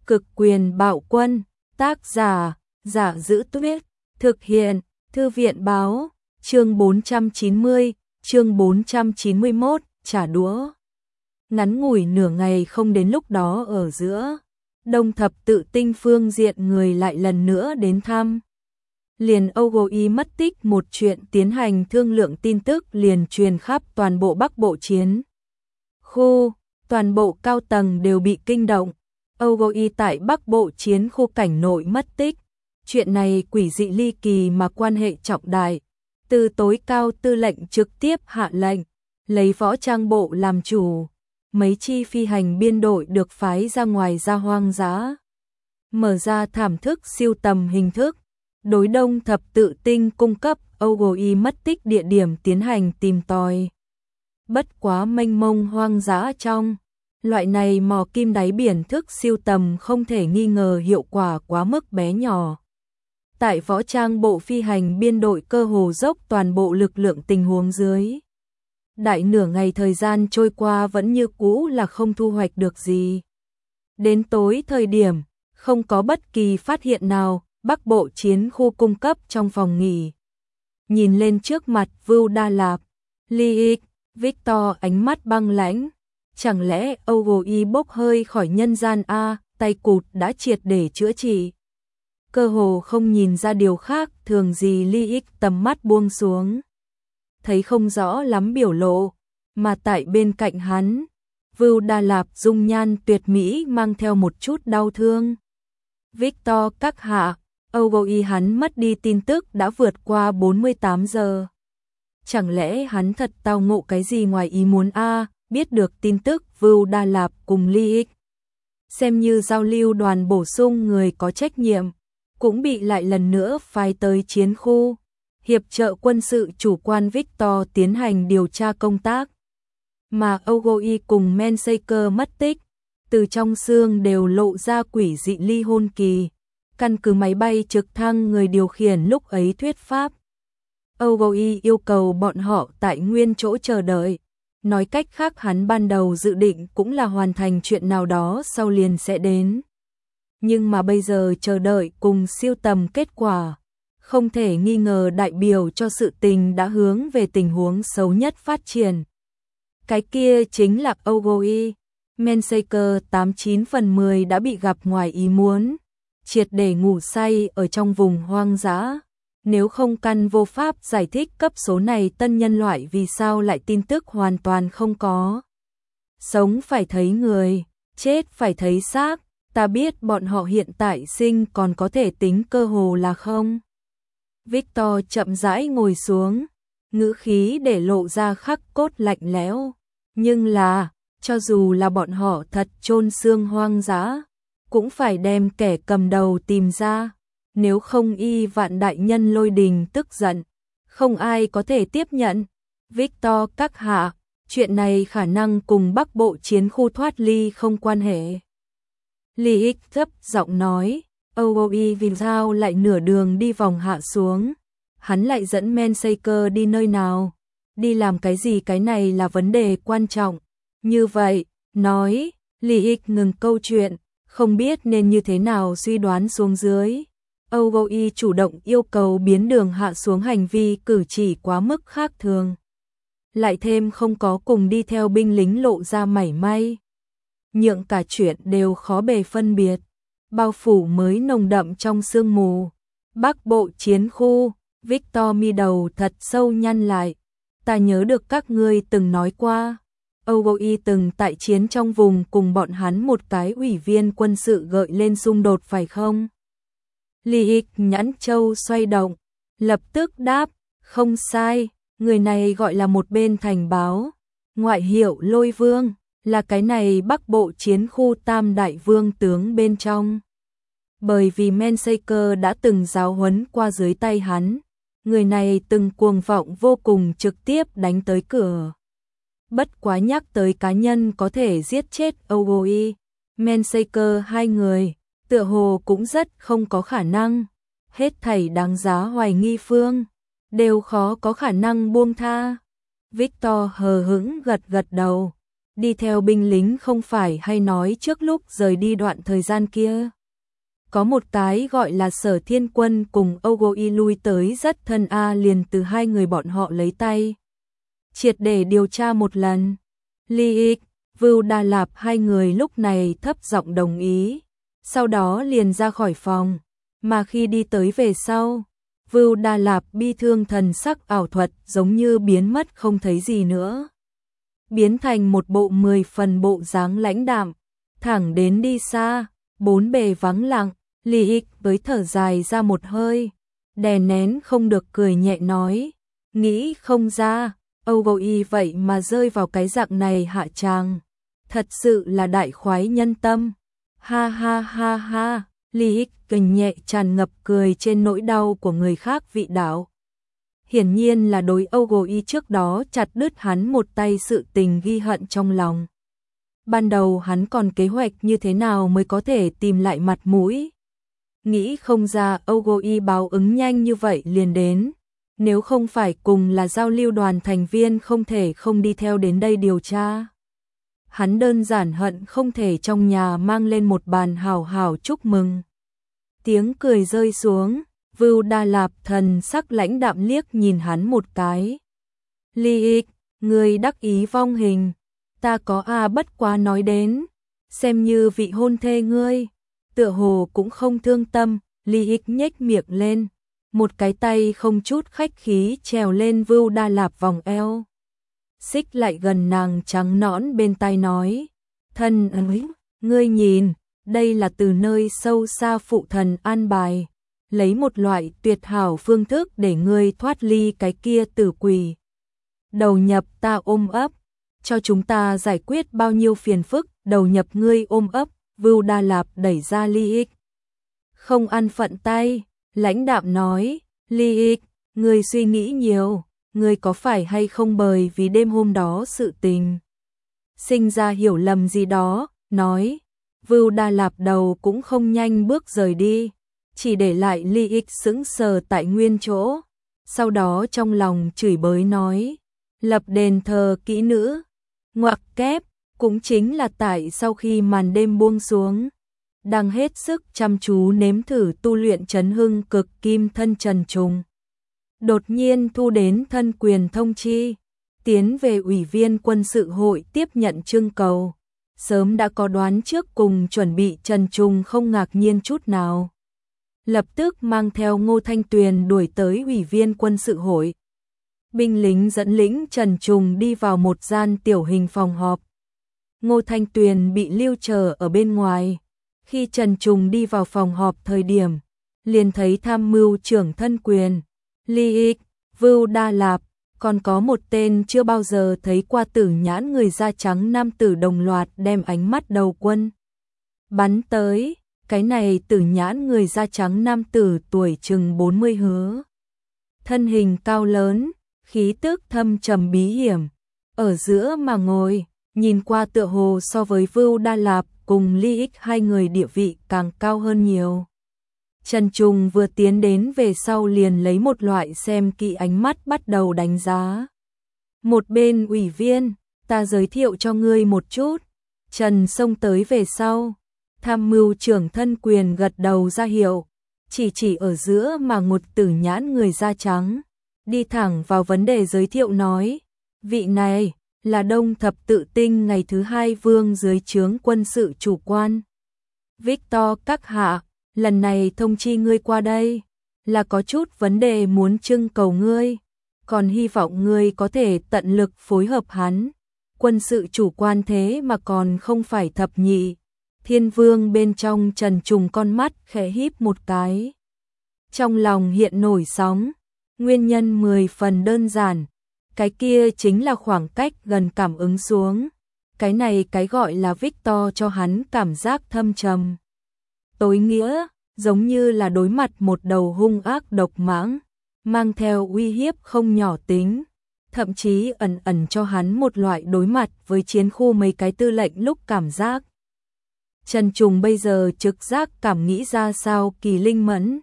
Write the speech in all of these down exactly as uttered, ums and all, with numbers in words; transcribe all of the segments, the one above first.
Cực quyền bạo quân, tác giả, Giả Giữ Tuyết, thực hiện, Thư viện báo, chương bốn trăm chín mươi, chương bốn trăm chín mươi mốt, trả đũa. Ngắn ngủi nửa ngày không đến lúc đó ở giữa, Đông Thập Tự Tinh phương diện người lại lần nữa đến thăm. Liền Âu Gô Y mất tích một chuyện tiến hành thương lượng tin tức liền truyền khắp toàn bộ Bắc Bộ chiến khu, toàn bộ cao tầng đều bị kinh động. Âu Gô Y tại Bắc Bộ chiến khu cảnh nội mất tích. Chuyện này quỷ dị ly kỳ mà quan hệ trọng đại. Từ tối cao tư lệnh trực tiếp hạ lệnh, lấy võ trang bộ làm chủ. Mấy chi phi hành biên đội được phái ra ngoài ra hoang dã. Mở ra thảm thức siêu tầm hình thức. Đối Đông Thập Tự Tinh cung cấp Âu Gô Y mất tích địa điểm tiến hành tìm tòi. Bất quá mênh mông hoang dã trong. Loại này mò kim đáy biển thức siêu tầm không thể nghi ngờ hiệu quả quá mức bé nhỏ. Tại võ trang bộ phi hành biên đội cơ hồ dốc toàn bộ lực lượng tình huống dưới. Đại nửa ngày thời gian trôi qua vẫn như cũ là không thu hoạch được gì. Đến tối thời điểm, không có bất kỳ phát hiện nào, Bắc Bộ chiến khu cung cấp trong phòng nghỉ. Nhìn lên trước mặt Vưu Đa Lạp, Ly Ích, Victor ánh mắt băng lãnh. Chẳng lẽ Âu Gô Y bốc hơi khỏi nhân gian a, tay cụt đã triệt để chữa trị. Cơ hồ không nhìn ra điều khác thường gì. Ly Ích tầm mắt buông xuống. Thấy không rõ lắm biểu lộ, mà tại bên cạnh hắn, Vưu Đa Lạp dung nhan tuyệt mỹ mang theo một chút đau thương. Victor các hạ, Âu Gô Y hắn mất đi tin tức đã vượt qua bốn mươi tám giờ. Chẳng lẽ hắn thật tao ngộ cái gì ngoài ý muốn a? Biết được tin tức Vưu Đa Lạp cùng Ly Ích, xem như giao lưu đoàn bổ sung người có trách nhiệm, cũng bị lại lần nữa phái tới chiến khu, hiệp trợ quân sự chủ quan Victor tiến hành điều tra công tác. Mà Âu Gô Y cùng Mensaker mất tích, từ trong xương đều lộ ra quỷ dị ly hôn kỳ, căn cứ máy bay trực thăng người điều khiển lúc ấy thuyết pháp. Âu Gô Y yêu cầu bọn họ tại nguyên chỗ chờ đợi. Nói cách khác hắn ban đầu dự định cũng là hoàn thành chuyện nào đó sau liền sẽ đến. Nhưng mà bây giờ chờ đợi cùng siêu tầm kết quả, không thể nghi ngờ đại biểu cho sự tình đã hướng về tình huống xấu nhất phát triển. Cái kia chính là Âu Gô Y. Mensaker tám chín phần mười đã bị gặp ngoài ý muốn, triệt để ngủ say ở trong vùng hoang dã. Nếu không căn vô pháp giải thích cấp số này tân nhân loại vì sao lại tin tức hoàn toàn không có. Sống phải thấy người, chết phải thấy xác, ta biết bọn họ hiện tại sinh còn có thể tính cơ hồ là không. Victor chậm rãi ngồi xuống, ngữ khí để lộ ra khắc cốt lạnh lẽo. Nhưng là, cho dù là bọn họ thật chôn xương hoang dã, cũng phải đem kẻ cầm đầu tìm ra. Nếu không y vạn đại nhân lôi đình tức giận, không ai có thể tiếp nhận. Victor các hạ, chuyện này khả năng cùng Bắc Bộ chiến khu thoát ly không quan hệ. Ly Ích thấp giọng nói, Âu Gô Y vì sao lại nửa đường đi vòng hạ xuống. Hắn lại dẫn Mensaker đi nơi nào, đi làm cái gì, cái này là vấn đề quan trọng. Như vậy, nói, Ly Ích ngừng câu chuyện, không biết nên như thế nào suy đoán xuống dưới. Âu Gô Y chủ động yêu cầu biến đường hạ xuống hành vi cử chỉ quá mức khác thường. Lại thêm không có cùng đi theo binh lính lộ ra mảy may. Nhượng cả chuyện đều khó bề phân biệt. Bao phủ mới nồng đậm trong sương mù. Bắc Bộ chiến khu, Victor mi đầu thật sâu nhăn lại. Ta nhớ được các ngươi từng nói qua. Âu Gô Y từng tại chiến trong vùng cùng bọn hắn một cái ủy viên quân sự gợi lên xung đột phải không? Ly Ích nhãn châu xoay động, lập tức đáp, không sai, người này gọi là một bên thành báo, ngoại hiệu Lôi Vương, là cái này Bắc Bộ chiến khu tam đại vương tướng bên trong. Bởi vì Mensaker đã từng giáo huấn qua dưới tay hắn, người này từng cuồng vọng vô cùng trực tiếp đánh tới cửa. Bất quá nhắc tới cá nhân có thể giết chết Âu Gô Y, Mensaker hai người. Tựa hồ cũng rất không có khả năng, hết thảy đáng giá hoài nghi phương, đều khó có khả năng buông tha. Victor hờ hững gật gật đầu, đi theo binh lính không phải hay nói trước lúc rời đi đoạn thời gian kia. Có một cái gọi là Sở Thiên Quân cùng Ogoi lui tới rất thân a liền từ hai người bọn họ lấy tay. Triệt để điều tra một lần. Ly Vưu Đà Lạp hai người lúc này thấp giọng đồng ý. Sau đó liền ra khỏi phòng. Mà khi đi tới về sau, Vưu Đà Lạp bi thương thần sắc ảo thuật giống như biến mất không thấy gì nữa. Biến thành một bộ mười phần bộ dáng lãnh đạm, thẳng đến đi xa, bốn bề vắng lặng. Ly Ích với thở dài ra một hơi, đè nén không được cười nhẹ nói, nghĩ không ra, Ogoi vậy mà rơi vào cái dạng này hạ tràng, thật sự là đại khoái nhân tâm. Ha ha ha ha, Ly Ích kình nhẹ tràn ngập cười trên nỗi đau của người khác vị đạo. Hiển nhiên là đối Ogoi trước đó chặt đứt hắn một tay sự tình ghi hận trong lòng. Ban đầu hắn còn kế hoạch như thế nào mới có thể tìm lại mặt mũi. Nghĩ không ra Ogoi báo ứng nhanh như vậy liền đến. Nếu không phải cùng là giao lưu đoàn thành viên không thể không đi theo đến đây điều tra. Hắn đơn giản hận không thể trong nhà mang lên một bàn hào hào chúc mừng. Tiếng cười rơi xuống, Vưu Đà Lạp thần sắc lãnh đạm liếc nhìn hắn một cái. Ly Ích, người đắc ý vong hình, ta có a bất quá nói đến, xem như vị hôn thê ngươi. Tựa hồ cũng không thương tâm, Ly Ích nhếch miệng lên, một cái tay không chút khách khí trèo lên Vưu Đà Lạp vòng eo. Xích lại gần nàng trắng nõn bên tai nói, thân ơi, ngươi nhìn, đây là từ nơi sâu xa phụ thần an bài, lấy một loại tuyệt hảo phương thức để ngươi thoát ly cái kia tử quỷ. Đầu nhập ta ôm ấp, cho chúng ta giải quyết bao nhiêu phiền phức, đầu nhập ngươi ôm ấp. Vưu Đà Lạp đẩy ra Ly Ích. Không ăn phận tay, lãnh đạm nói, Ly Ích, ngươi suy nghĩ nhiều, ngươi có phải hay không bởi vì đêm hôm đó sự tình sinh ra hiểu lầm gì đó, nói. Vưu Đà Lạp đầu cũng không nhanh bước rời đi, chỉ để lại Ly Ích sững sờ tại nguyên chỗ, sau đó trong lòng chửi bới nói, lập đền thờ kỹ nữ, ngoặc kép. Cũng chính là tại sau khi màn đêm buông xuống, đang hết sức chăm chú nếm thử tu luyện chấn hưng cực kim thân Trần Trùng. Đột nhiên thu đến thân quyền thông chi, tiến về ủy viên quân sự hội tiếp nhận trưng cầu. Sớm đã có đoán trước cùng chuẩn bị Trần Trùng không ngạc nhiên chút nào. Lập tức mang theo Ngô Thanh Tuyền đuổi tới ủy viên quân sự hội. Binh lính dẫn lĩnh Trần Trùng đi vào một gian tiểu hình phòng họp. Ngô Thanh Tuyền bị lưu chờ ở bên ngoài. Khi Trần Trùng đi vào phòng họp thời điểm, liền thấy tham mưu trưởng thân quyền, Ly Ích, Vưu Đà Lạp, còn có một tên chưa bao giờ thấy qua tử nhãn người da trắng nam tử đồng loạt đem ánh mắt đầu quân bắn tới. Cái này tử nhãn người da trắng nam tử tuổi chừng bốn mươi hứa. Thân hình cao lớn, khí tức thâm trầm bí hiểm, ở giữa mà ngồi. Nhìn qua tựa hồ so với Vưu Đà Lạp cùng Ly Ích hai người địa vị càng cao hơn nhiều. Trần Trùng vừa tiến đến về sau liền lấy một loại xem kỹ ánh mắt bắt đầu đánh giá. Một bên ủy viên, ta giới thiệu cho ngươi một chút. Trần xông tới về sau, tham mưu trưởng thân quyền gật đầu ra hiệu, chỉ chỉ ở giữa mà một tử nhãn người da trắng, đi thẳng vào vấn đề giới thiệu nói, vị này là Đông Thập Tự Tinh ngày thứ hai vương dưới trướng quân sự chủ quan. Victor các hạ, lần này thông chi ngươi qua đây, là có chút vấn đề muốn trưng cầu ngươi, còn hy vọng ngươi có thể tận lực phối hợp hắn. Quân sự chủ quan thế mà còn không phải thập nhị. Thiên vương bên trong Trần Trùng con mắt khẽ híp một cái. Trong lòng hiện nổi sóng, nguyên nhân mười phần đơn giản. Cái kia chính là khoảng cách gần cảm ứng xuống. Cái này cái gọi là Victor cho hắn cảm giác thâm trầm. Tối nghĩa, giống như là đối mặt một đầu hung ác độc mãng, mang theo uy hiếp không nhỏ tính. Thậm chí ẩn ẩn cho hắn một loại đối mặt với chiến khu mấy cái tư lệnh lúc cảm giác. Trần Trùng bây giờ trực giác cảm nghĩ ra sao kỳ linh mẫn.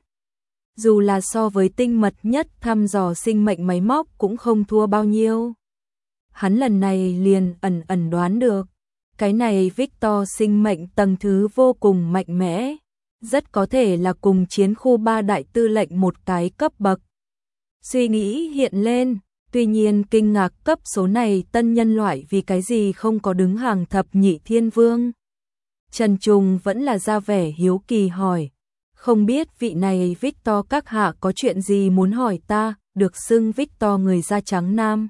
Dù là so với tinh mật nhất thăm dò sinh mệnh máy móc cũng không thua bao nhiêu. hắn lần này liền ẩn ẩn đoán được. Cái này Victor sinh mệnh tầng thứ vô cùng mạnh mẽ, rất có thể là cùng chiến khu ba đại tư lệnh một cái cấp bậc. Suy nghĩ hiện lên, tuy nhiên kinh ngạc cấp số này tân nhân loại vì cái gì không có đứng hàng thập nhị thiên vương. Trần Trùng vẫn là ra vẻ hiếu kỳ hỏi, không biết vị này Victor các hạ có chuyện gì muốn hỏi ta, được xưng Victor người da trắng nam.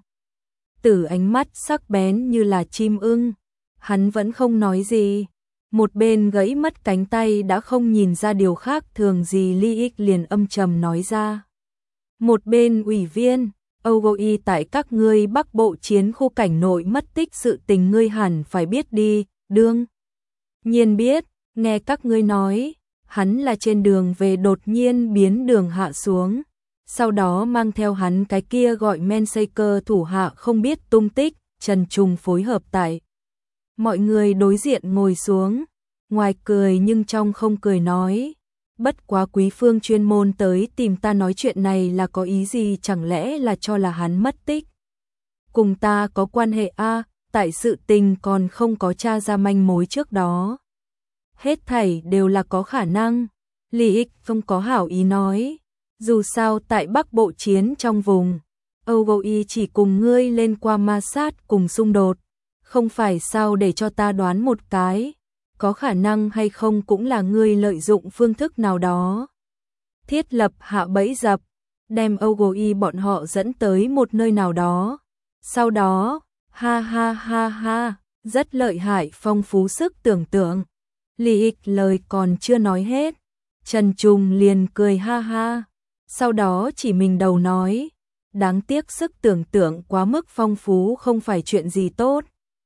Tử ánh mắt sắc bén như là chim ưng, hắn vẫn không nói gì. Một bên gãy mất cánh tay đã không nhìn ra điều khác thường gì Ly Ích liền âm trầm nói ra. Một bên ủy viên, Âu Gô Y tại các ngươi Bắc Bộ chiến khu cảnh nội mất tích sự tình ngươi hẳn phải biết đi, đương. Nhiên biết, nghe các ngươi nói, hắn là trên đường về đột nhiên biến đường hạ xuống. Sau đó mang theo hắn cái kia gọi Mensaker thủ hạ không biết tung tích, Trần Trùng phối hợp tại. Mọi người đối diện ngồi xuống, ngoài cười nhưng trong không cười nói. Bất quá Quý Phương chuyên môn tới tìm ta nói chuyện này là có ý gì, chẳng lẽ là cho là hắn mất tích. Cùng ta có quan hệ a à, tại sự tình còn không có tra ra manh mối trước đó. Hết thảy đều là có khả năng, Lý Ích không có hảo ý nói. Dù sao tại Bắc Bộ chiến trong vùng, Âu Gô Y chỉ cùng ngươi lên qua ma sát cùng xung đột. Không phải sao để cho ta đoán một cái, có khả năng hay không cũng là ngươi lợi dụng phương thức nào đó. Thiết lập hạ bẫy dập, đem Âu Gô Y bọn họ dẫn tới một nơi nào đó. Sau đó, ha ha ha ha, rất lợi hại phong phú sức tưởng tượng. Lý Ích lời còn chưa nói hết, Trần Trùng liền cười ha ha. Sau đó chỉ mình đầu nói, đáng tiếc sức tưởng tượng quá mức phong phú không phải chuyện gì tốt.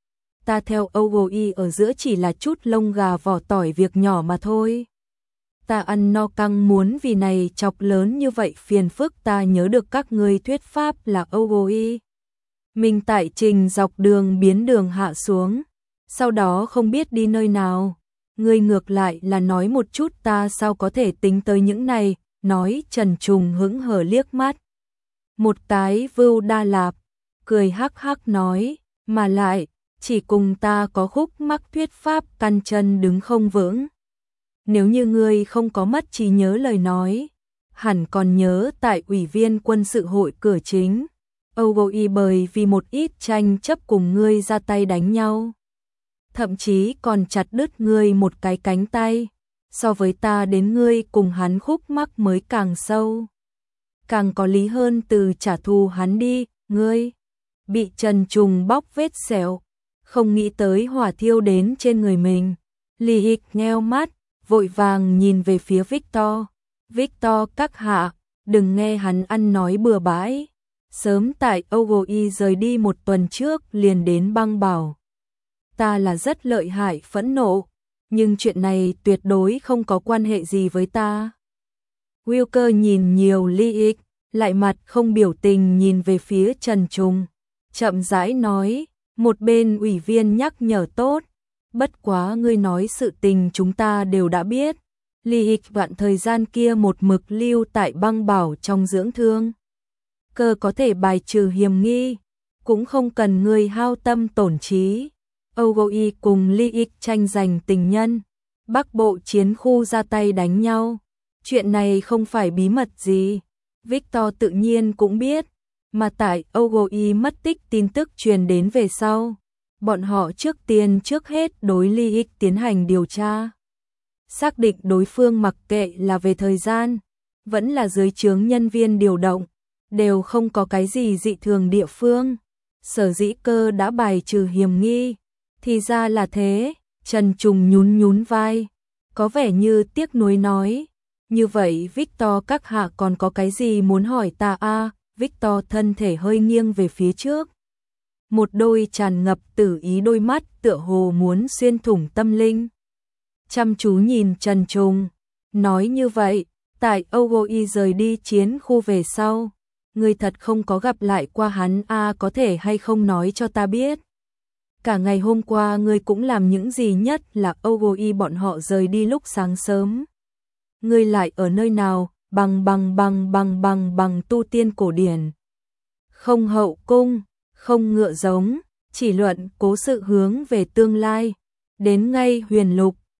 Ta theo Âu Gô Y ở giữa chỉ là chút lông gà vỏ tỏi việc nhỏ mà thôi. Ta ăn no căng muốn vì này chọc lớn như vậy phiền phức, ta nhớ được các ngươi thuyết pháp là Âu Gô Y. Mình tại trình dọc đường biến đường hạ xuống, sau đó không biết đi nơi nào. Ngươi ngược lại là nói một chút ta sao có thể tính tới những này, nói. Trần Trùng hững hờ liếc mắt. Một cái Vưu Đa Lạp, cười hắc hắc nói, mà lại, chỉ cùng ta có khúc mắc thuyết pháp căn chân đứng không vững. Nếu như ngươi không có mất trí nhớ lời nói, hẳn còn nhớ tại ủy viên quân sự hội cửa chính, Âu Gô Y bởi vì một ít tranh chấp cùng ngươi ra tay đánh nhau. Thậm chí còn chặt đứt ngươi một cái cánh tay, so với ta đến ngươi cùng hắn khúc mắc mới càng sâu. Càng có lý hơn từ trả thù hắn đi, ngươi bị Trần Trùng bóc vết sẹo, không nghĩ tới hỏa thiêu đến trên người mình. Lý Ích nheo mắt, vội vàng nhìn về phía Victor. Victor các hạ, đừng nghe hắn ăn nói bừa bãi. Sớm tại Âu Gô Y rời đi một tuần trước liền đến băng bảo. Ta là rất lợi hại phẫn nộ, nhưng chuyện này tuyệt đối không có quan hệ gì với ta. Wilker nhìn nhiều Lý Ích, lại mặt không biểu tình nhìn về phía Trần Trùng, chậm rãi nói, một bên ủy viên nhắc nhở tốt, bất quá ngươi nói sự tình chúng ta đều đã biết. Lý Ích đoạn thời gian kia một mực lưu tại băng bảo trong dưỡng thương, cơ có thể bài trừ hiểm nghi, cũng không cần ngươi hao tâm tổn trí. Âu Gô Y cùng Lý Ích tranh giành tình nhân, Bắc Bộ chiến khu ra tay đánh nhau, chuyện này không phải bí mật gì, Victor tự nhiên cũng biết, mà tại Âu Gô Y mất tích tin tức truyền đến về sau, bọn họ trước tiên trước hết đối Lý Ích tiến hành điều tra, xác định đối phương mặc kệ là về thời gian, vẫn là dưới trướng nhân viên điều động, đều không có cái gì dị thường địa phương, sở dĩ cơ đã bài trừ hiểm nghi. Thì ra là thế, Trần Trùng nhún nhún vai, có vẻ như tiếc nuối nói, như vậy Victor các hạ còn có cái gì muốn hỏi ta a? À, Victor thân thể hơi nghiêng về phía trước, một đôi tràn ngập tử ý đôi mắt tựa hồ muốn xuyên thủng tâm linh. Chăm chú nhìn Trần Trùng, nói như vậy, tại Âu Gô Y rời đi chiến khu về sau, người thật không có gặp lại qua hắn a, à, có thể hay không nói cho ta biết. Cả ngày hôm qua ngươi cũng làm những gì, nhất là Âu Gô Y bọn họ rời đi lúc sáng sớm. Ngươi lại ở nơi nào, bằng bằng bằng bằng bằng bằng tu tiên cổ điển. Không hậu cung, không ngựa giống, chỉ luận cố sự hướng về tương lai. Đến ngay huyền lục,